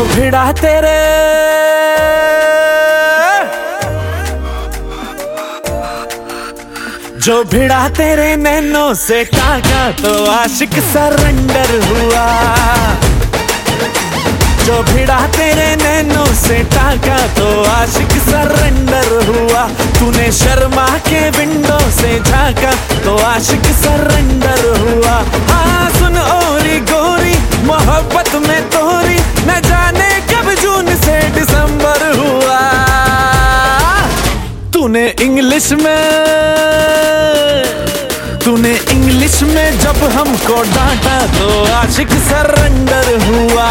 भिड़ा तेरे जो भिड़ा तेरे नैनों से टाका तो आशिक सरेंडर हुआ। जो भिड़ा तेरे नैनों से टाका तो आशिक सरेंडर हुआ। तूने शर्मा के विंडो से झांका तो आशिक सरेंडर हुआ। हाँ सुन ओरी गोरी मोहब्बत में तोरी न जाने कब जून से दिसंबर हुआ। तूने इंग्लिश में जब हमको डांटा तो आशिक सरेंडर हुआ।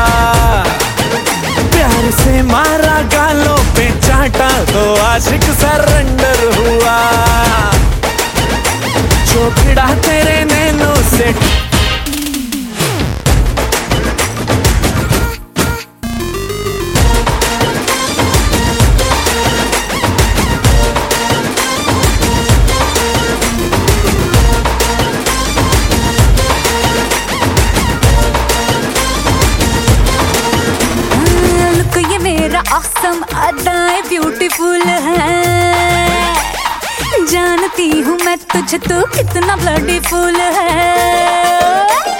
प्यार से मारा गालों पे चाटा तो आशिक सरेंडर हुआ। जो भिड़ा तेरे नैनों से ऑसम अदाएं ब्यूटीफुल है। जानती हूँ मैं तुझे तो कितना ब्लडीफुल है।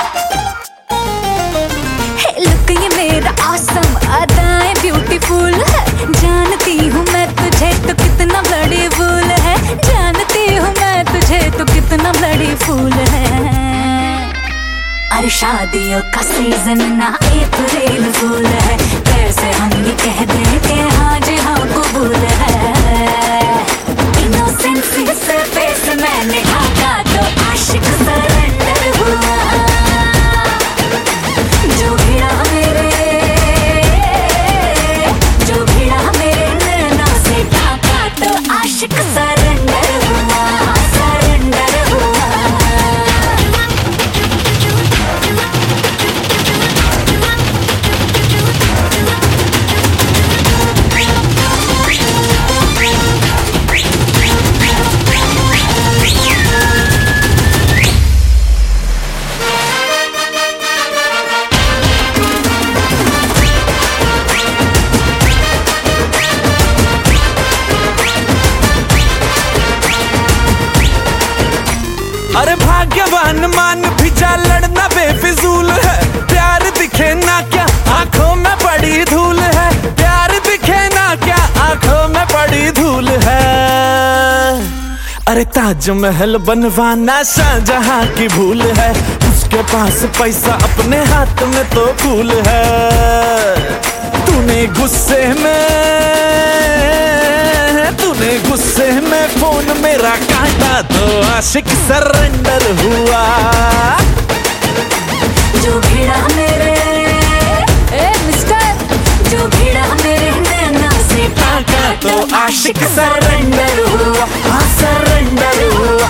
लुक ये मेरा ऑसम अदाएं ब्यूटीफुल है। जानती हूँ मैं तुझे तो कितना ब्लडीफुल है। जानती हूँ मैं तुझे तो कितना ब्लडीफुल है। अरे शादियों का सीजन ना अप्रैल फूल है। कैसे हम ये कह दें कि हाँ जी हाँ कबूल है। इनोसेंसी से फेस मैंने ढाका तो आशिक सरेंडर हुआ। जो भिड़ा मेरे नैनों से ढाका तो आशिक सरेंडर हुआ। सरेंडर हुआ। अरे भाग्यवान मान भी जा लड़ना बेफिजूल है। प्यार दिखे ना क्या आंखों में पड़ी धूल है। प्यार दिखे ना क्या आंखों में पड़ी धूल है। अरे ताजमहल बनवाना शाहजहां की भूल है। उसके पास पैसा अपने हाथ में तो फूल है। तूने गुस्से में फोन मेरा काटा तो आशिक सरेंडर हुआ। जो भिड़ा मेरे नैनों से टाका तो आशिक सरेंडर हुआ। हाँ सरेंडर हुआ।